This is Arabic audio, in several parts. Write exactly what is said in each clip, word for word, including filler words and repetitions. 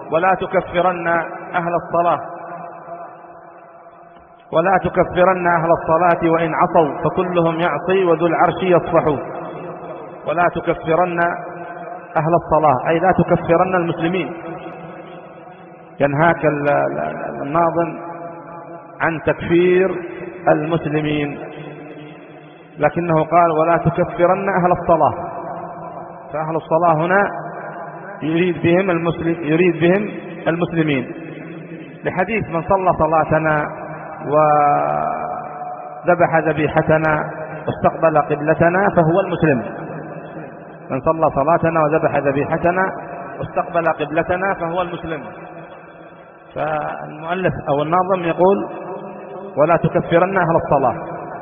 ولا تكفرن أهل الصلاة ولا تكفرن أهل الصلاة وإن عصوا فكلهم يعصي وذو العرش يصفح. ولا تكفرن أهل الصلاة أي لا تكفرن المسلمين. ينهاك الناظم عن تكفير المسلمين، لكنه قال ولا تكفرن أهل الصلاة، فأهل الصلاة هنا يريد بهم المسلم يريد بهم المسلمين، لحديث من صلى صلاتنا وذبح ذبيحتنا واستقبل قبلتنا فهو المسلم. من صلى صلاتنا وذبح ذبيحتنا واستقبل قبلتنا فهو المسلم. فالمؤلف أو الناظم يقول ولا تكفرن أهل الصلاة،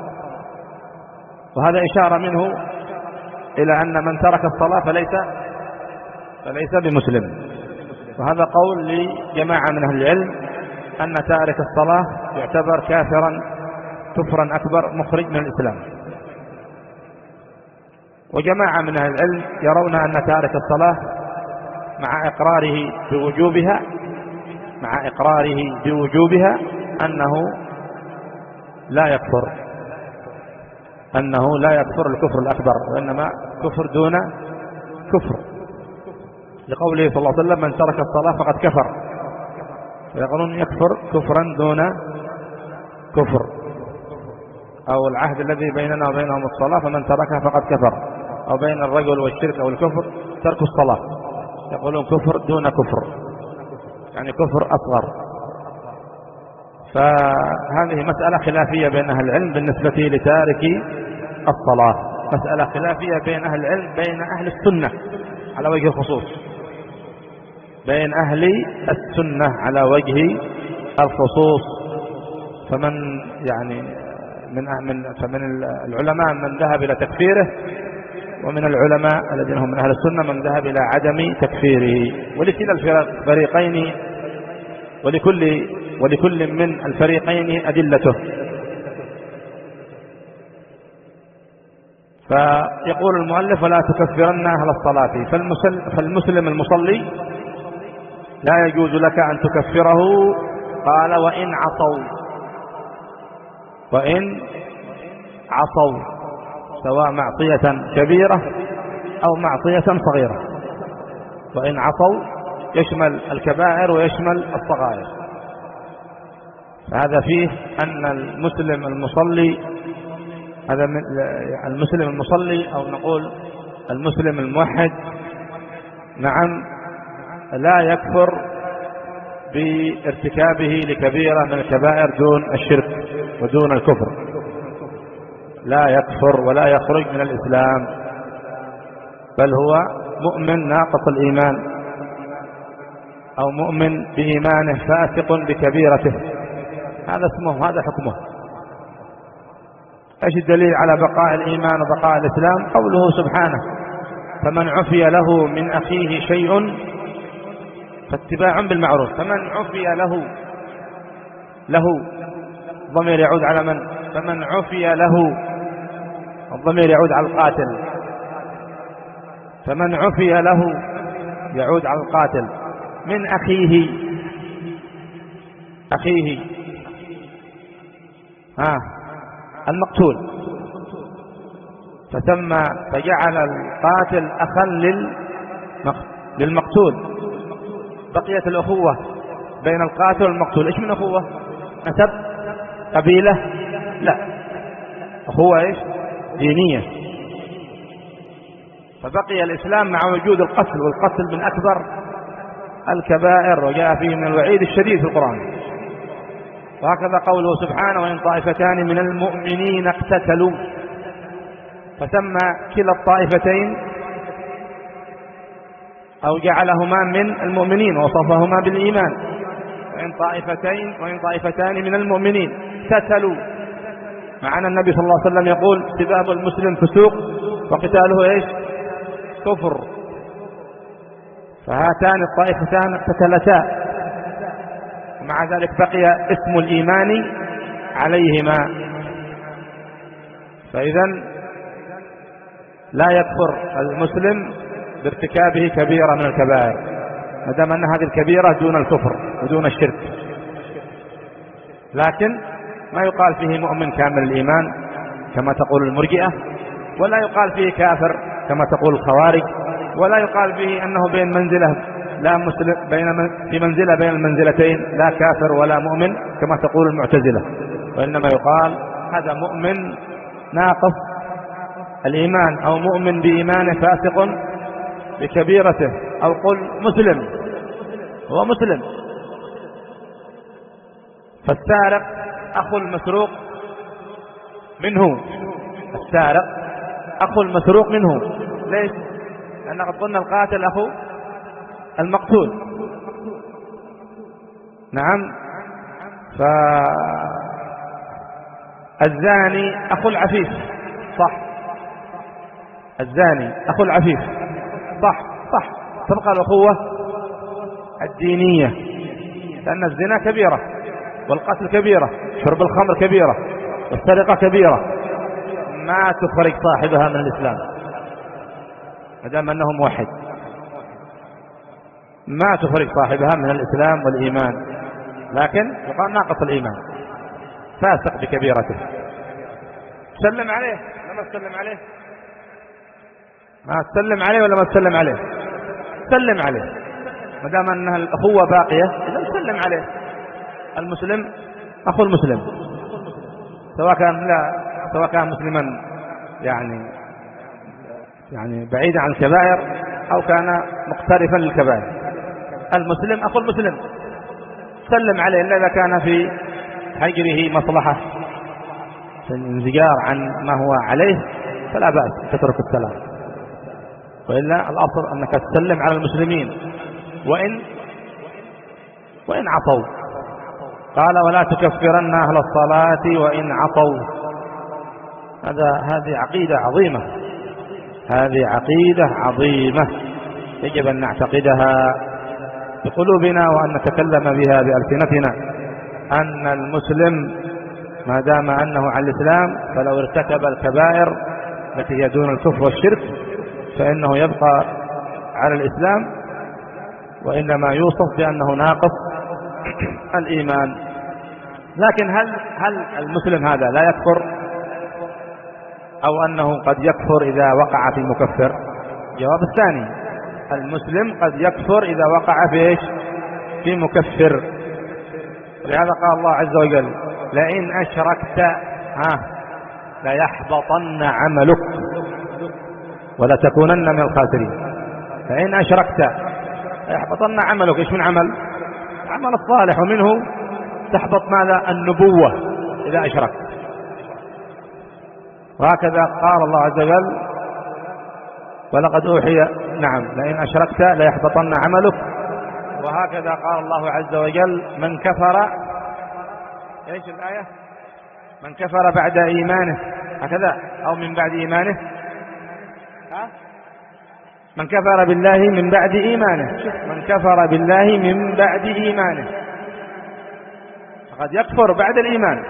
وهذا إشارة منه إلى أن من ترك الصلاة فليس فليس بمسلم. وهذا قول لجماعة من أهل العلم أن تارك الصلاة يعتبر كافرا كفرا أكبر مخرج من الإسلام. وجماعة من أهل العلم يرون أن تارك الصلاة مع إقراره بوجوبها مع إقراره بوجوبها أنه لا يكفر أنه لا يكفر الكفر الأكبر، وإنما كفر دون كفر، لقوله صلى الله عليه وسلم من ترك الصلاة فقد كفر. فيقولون يكفر كفرا دون كفر، أو العهد الذي بيننا وبينهم الصلاة فمن تركها فقد كفر، أو بين الرجل والشرك أو الكفر ترك الصلاة. يقولون كفر دون كفر، يعني كفر أصغر. فهذه مسألة خلافية بين أهل العلم بالنسبة لتارك الصلاة، مسألة خلافية بين أهل العلم بين أهل السنة على وجه الخصوص، بين أهل السنة على وجه الخصوص. فمن يعني من من فمن العلماء من ذهب إلى تكفيره، ومن العلماء الذين هم من أهل السنة من ذهب إلى عدم تكفيره. ولكلا الفريقين ولكل ولكل من الفريقين أدلته. فيقول المؤلف ولا تكفرن أهل الصلاة، فالمسلم المصلي لا يجوز لك أن تكفره. قال وإن عصوا وإن عصوا سواء معصية كبيرة أو معصية صغيرة. وإن عصوا يشمل الكبائر ويشمل الصغائر. فهذا فيه أن المسلم المصلي هذا المسلم المصلي أو نقول المسلم الموحد نعم لا يكفر بارتكابه لكبيرة من الكبائر دون الشرك ودون الكفر، لا يكفر ولا يخرج من الإسلام، بل هو مؤمن ناقص الإيمان أو مؤمن بإيمانه فاسق بكبيرته. هذا اسمه، هذا حكمه. ايش الدليل على بقاء الإيمان وبقاء الإسلام؟ قوله سبحانه فمن عفي له من أخيه شيء فاتباع بالمعروف. فمن عفي له له الضمير يعود على من؟ فمن عفي له الضمير يعود على القاتل. فمن عفي له يعود على القاتل من أخيه أخيه ها المقتول، فسمى فجعل القاتل أخا للمقتول. بقيت الأخوة بين القاتل والمقتول. إيش من أخوة؟ نسب؟ قبيلة؟ لا، أخوة إيش؟ دينية. فبقي الإسلام مع وجود القتل، والقتل من أكبر الكبائر وجاء فيه من الوعيد الشديد في القرآن. وهكذا قوله سبحانه وإن طائفتان من المؤمنين اقتتلوا، فسمى كلا الطائفتين أو جعلهما من المؤمنين ووصفهما بالإيمان. وإن طائفتين وإن طائفتان من المؤمنين اقتتلوا، مع أن النبي صلى الله عليه وسلم يقول سباب المسلم فسوق وقتاله ايش؟ كفر. فهاتان الطائفتان اقتتلتا، ومع ذلك بقي اسم الإيمان عليهما. فإذا لا يكفر المسلم بارتكابه كبيرة من الكبائر، ما دام أن هذه الكبيرة دون الكفر ودون الشرك. لكن ما يقال فيه مؤمن كامل الإيمان كما تقول المرجئة، ولا يقال فيه كافر كما تقول الخوارج، ولا يقال فيه أنه بين منزلة لا مسلم بين من في منزلة بين المنزلتين، لا كافر ولا مؤمن كما تقول المعتزلة، وإنما يقال هذا مؤمن ناقص الإيمان، أو مؤمن بإيمانه فاسق بكبيرته، أو قل مسلم، هو مسلم. فالسارق أخو المسروق منه، السارق أخو المسروق منه. ليش؟ لأن قد قلنا القاتل أخو المقتول. نعم. فالزاني أخو العفيف، صح، الزاني أخو العفيف، صح صح، تبقى الأخوة الدينية، لأن الزنا كبيرة، والقتل كبيرة، شرب الخمر كبيرة، والسرقة كبيرة، ما تخرج صاحبها من الإسلام ما دام أنه موحد، ما تخرج صاحبها من الإسلام والإيمان، لكن يقال ناقص الإيمان فاسق بكبيرته. سلم عليه ولا ما تسلم عليه؟ ما تسلم عليه ولا ما تسلم عليه؟ سلم عليه ما دام أنها الأخوة باقية، إذا سلم عليه. المسلم أخو المسلم، سواء كان لا سواء كان مسلما يعني يعني بعيدا عن الكبائر أو كان مقترفا للكبائر، المسلم أخو المسلم، سلم عليه إلا إذا كان في حجره مصلحة في الانزجار عن ما هو عليه فلا بأس تترك السلام، وإلا الأصل أنك تسلم على المسلمين وإن وإن عطوا. قال ولا تكفرن أهل الصلاة وإن عطوا. هذا هذه عقيدة عظيمة، هذه عقيدة عظيمة يجب أن نعتقدها بقلوبنا وأن نتكلم بها بألسنتنا، أن المسلم ما دام أنه على الإسلام فلو ارتكب الكبائر التي هي دون الكفر والشرك فإنه يبقى على الإسلام، وإنما يوصف بأنه ناقص الإيمان. لكن هل هل المسلم هذا لا يكفر، أو أنه قد يكفر إذا وقع في مكفر؟ جواب الثاني، المسلم قد يكفر إذا وقع في إيش؟ في مكفر. ولهذا قال الله عز وجل لئن أشركت ها ليحبطن عملك ولتكونن من الخاسرين. لئن أشركت ليحبطن عملك. إيش من عمل؟ عمل الصالح، ومنه تحبط ماذا؟ النبوة إذا أشركت. وهكذا قال الله عز وجل ولقد أوحي نعم لئن أشركت ليحبطن عملك. وهكذا قال الله عز وجل من كفر، ايش الآية؟ من كفر بعد إيمانه، هكذا أو من بعد إيمانه، ها؟ من كفر بالله من بعد إيمانه، من كفر بالله من بعد إيمانه فقد يكفر بعد الإيمان.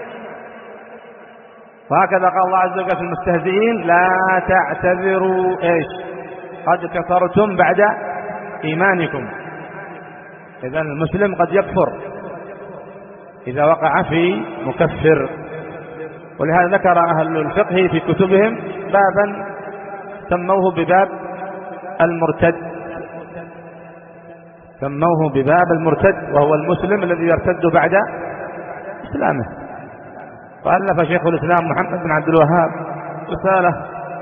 وهكذا قال الله عز وجل في المستهزئين لا تعتذروا ايش؟ قد كفرتم بعد إيمانكم. إذن المسلم قد يكفر إذا وقع في مكفر. ولهذا ذكر أهل الفقه في كتبهم بابا سموه بباب المرتد، سموه بباب المرتد، وهو المسلم الذي يرتد بعد إسلامه. وألف شيخ الإسلام محمد بن عبد الوهاب رسالة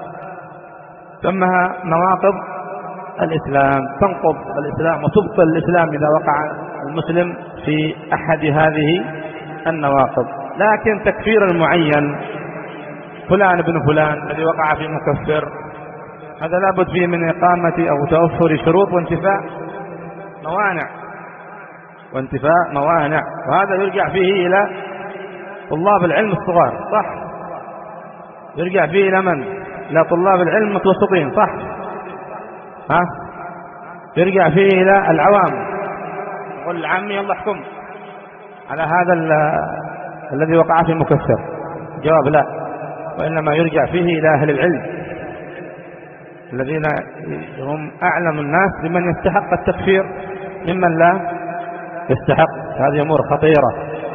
سمها نواقض الإسلام، تنقض الإسلام وتبطل الإسلام إذا وقع المسلم في أحد هذه النواقض. لكن تكفير المعين فلان ابن فلان الذي وقع في مكفر، هذا لابد فيه من إقامة أو توفر شروط وانتفاء موانع وانتفاء موانع وهذا يرجع فيه إلى طلاب العلم الصغار، صح؟ يرجع فيه إلى من؟ إلى طلاب العلم المتوسطين، صح؟ ها؟ يرجع فيه إلى العوام، قل العامي يلا احكم على هذا الذي وقع في مكفر. جواب لا، وإنما يرجع فيه إلى أهل العلم الذين هم أعلم الناس بمن يستحق التكفير ممن لا يستحق. هذه أمور خطيرة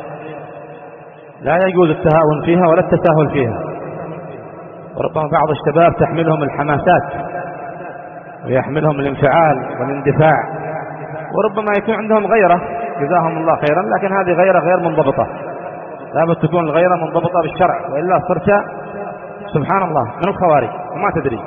لا يجوز التهاون فيها ولا التساهل فيها. وربما بعض الشباب تحملهم الحماسات ويحملهم الانفعال والاندفاع، وربما يكون عندهم غيرة جزاهم الله خيرا، لكن هذه غيرة غير منضبطة. لابد تكون الغيرة منضبطة بالشرع، وإلا صرت سبحان الله من الخوارج وما تدري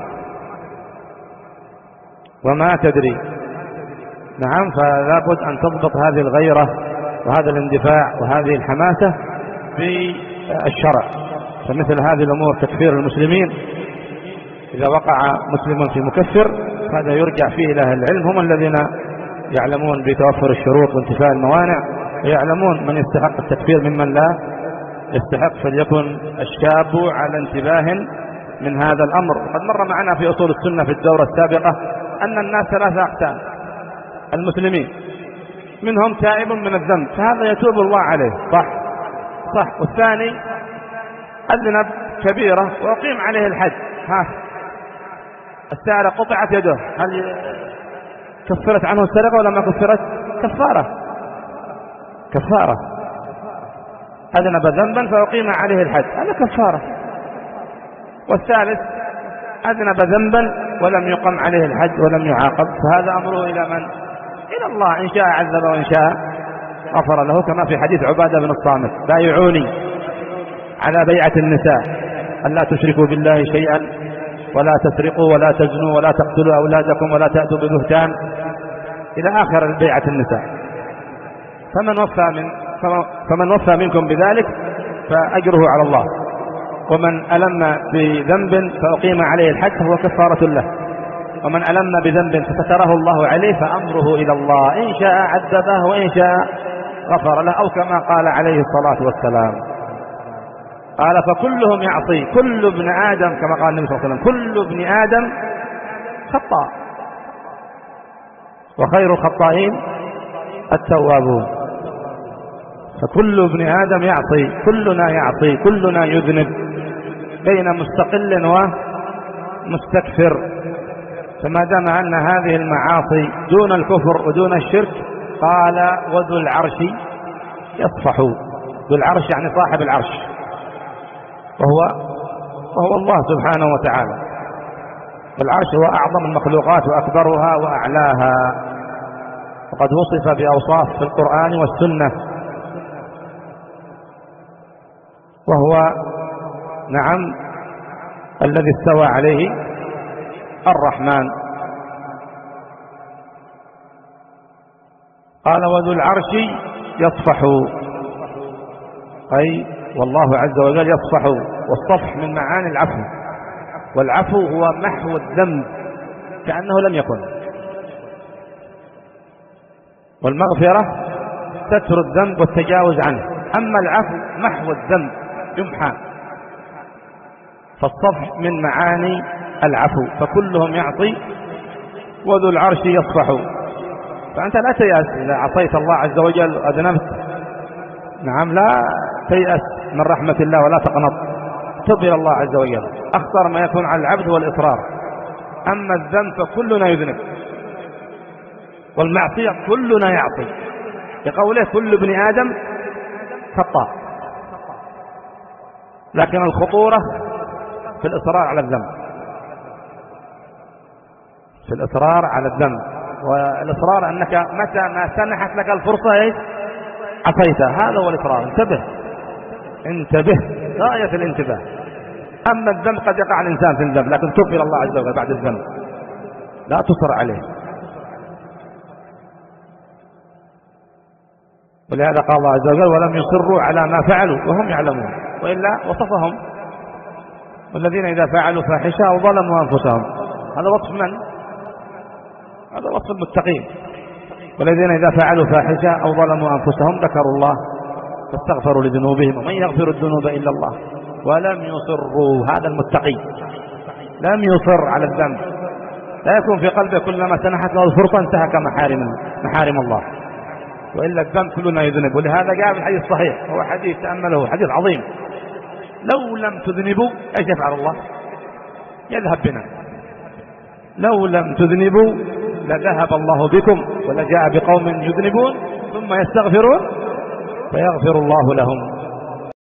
وما تدري. نعم، فلا بد أن تضبط هذه الغيرة وهذا الاندفاع وهذه الحماسة بالشرع. فمثل هذه الأمور تكفير المسلمين إذا وقع مسلم في مكفر هذا يرجع فيه إلى أهل العلم، هم الذين يعلمون بتوفر الشروط وانتفاء الموانع، ويعلمون من يستحق التكفير ممن لا يستحق. فليكن الشاب على انتباه من هذا الأمر. وقد مر معنا في أصول السنة في الدورة السابقة أن الناس ثلاثة أقسام: المسلمين منهم تائب من الذنب فهذا يتوب الله عليه، صح صح والثاني أذنب كبيرة وأقيم عليه الحد، ها السارق قطعت يده، هل كفرت عنه السرقة ولا ما كفرت؟ كفارة كفارة أذنب ذنبا فأقيم عليه الحد، هذا كفارة. والثالث أذنب ذنبا ولم يقم عليه الحد ولم يعاقب، فهذا أمره إلى من؟ إلى الله، إن شاء عذب وإن شاء غفر له، كما في حديث عبادة بن الصامت: بايعوني على بيعة النساء أن لا تشركوا بالله شيئا ولا تسرقوا ولا تزنوا ولا تقتلوا أولادكم ولا تأتوا ببهتان إلى آخر البيعة النساء. فمن وفى من فمن وفى منكم بذلك فأجره على الله، ومن ألم بذنب فأقيم عليه الحد فهو كفارة له، ومن ألم بذنب فستره الله عليه فأمره إلى الله، إن شاء عذبه وإن شاء غفر له، أو كما قال عليه الصلاة والسلام قال: فكلهم يعصي، كل ابن آدم، كما قال النبي صلى الله عليه وسلم: كل ابن آدم خطاء وخير الخطائين التوابون. فكل ابن آدم يعصي، كلنا يعصي، كلنا يذنب، بين مستقل ومستكفر. فما دام أن هذه المعاصي دون الكفر ودون الشرك، قال: وذو العرش يصفح. ذو العرش يعني صاحب العرش، وهو وهو الله سبحانه وتعالى. العرش هو أعظم المخلوقات وأكبرها وأعلاها، وقد وصف بأوصاف في القرآن والسنة، وهو نعم الذي استوى عليه الرحمن. قال: وذو العرش يصفح، أي والله عز وجل يصفح. والصفح من معاني العفو، والعفو هو محو الذنب كأنه لم يكن، والمغفرة ستر الذنب والتجاوز عنه، أما العفو محو الذنب يمحى. فالصفح من معاني العفو. فكلهم يعصي وذو العرش يصفح. فأنت لا تيأس إذا عصيت الله عز وجل وأذنبت، نعم، لا تيأس من رحمة الله ولا تقنط، تب إلى الله عز وجل. أخطر ما يكون على العبد هو الإصرار. أما الذنب فكلنا يذنب، والمعصية كلنا يعصي، لقوله: كل ابن آدم خطاء. لكن الخطورة في الإصرار على الذنب، في الإصرار على الذنب. والإصرار أنك متى ما سنحت لك الفرصة إيش عصيتها، هذا هو الإصرار. انتبه انتبه غاية الانتباه. أما الذنب قد يقع الإنسان في الذنب، لكن تب إلى الله عز وجل بعد الذنب، لا تصر عليه. ولهذا قال الله عز وجل: ولم يصروا على ما فعلوا وهم يعلمون. وإلا وصفهم: والذين إذا فعلوا فاحشة أو ظلموا أنفسهم. هذا وصف من؟ هذا وصف المتقين. والذين إذا فعلوا فاحشة أو ظلموا أنفسهم ذكروا الله فاستغفروا لذنوبهم ومن يغفر الذنوب إلا الله ولم يصروا. هذا المتقي لم يصر على الذنب، لا يكون في قلبه كلما سنحت له الفرصة انتهك محارم محارم الله، وإلا الذنب كلنا يذنب. ولهذا جاء في الحديث الصحيح، هو حديث تأمله، حديث عظيم: لو لم تذنبوا ايش يفعل الله؟ يذهب بنا. لو لم تذنبوا لذهب الله بكم ولجاء بقوم يذنبون ثم يستغفرون فيغفر الله لهم.